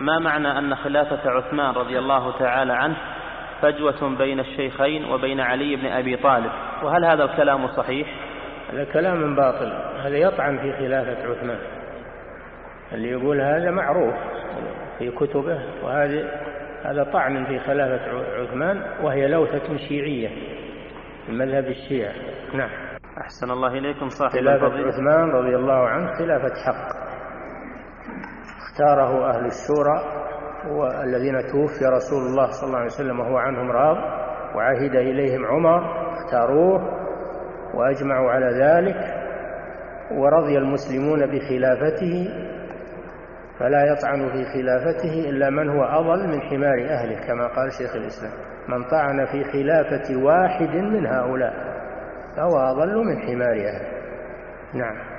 ما معنى أن خلافة عثمان رضي الله تعالى عنه فجوة بين الشيخين وبين علي بن أبي طالب، وهل هذا الكلام صحيح؟ هذا كلام باطل، هذا يطعن في خلافة عثمان. اللي يقول هذا معروف في كتبه، هذا طعن في خلافة عثمان، وهي لوثة شيعية من مذهب الشيعة. نعم. أحسن الله إليكم. صاحب خلافة عثمان رضي الله عنه خلافة حق، اختاره أهل الشورى والذين توفي رسول الله صلى الله عليه وسلم وهو عنهم راض، وعهد إليهم عمر، اختاروه وأجمعوا على ذلك، ورضي المسلمون بخلافته، فلا يطعن في خلافته إلا من هو أضل من حمار أهله، كما قال شيخ الإسلام: من طعن في خلافة واحد من هؤلاء فهو أضل من حمار أهله. نعم.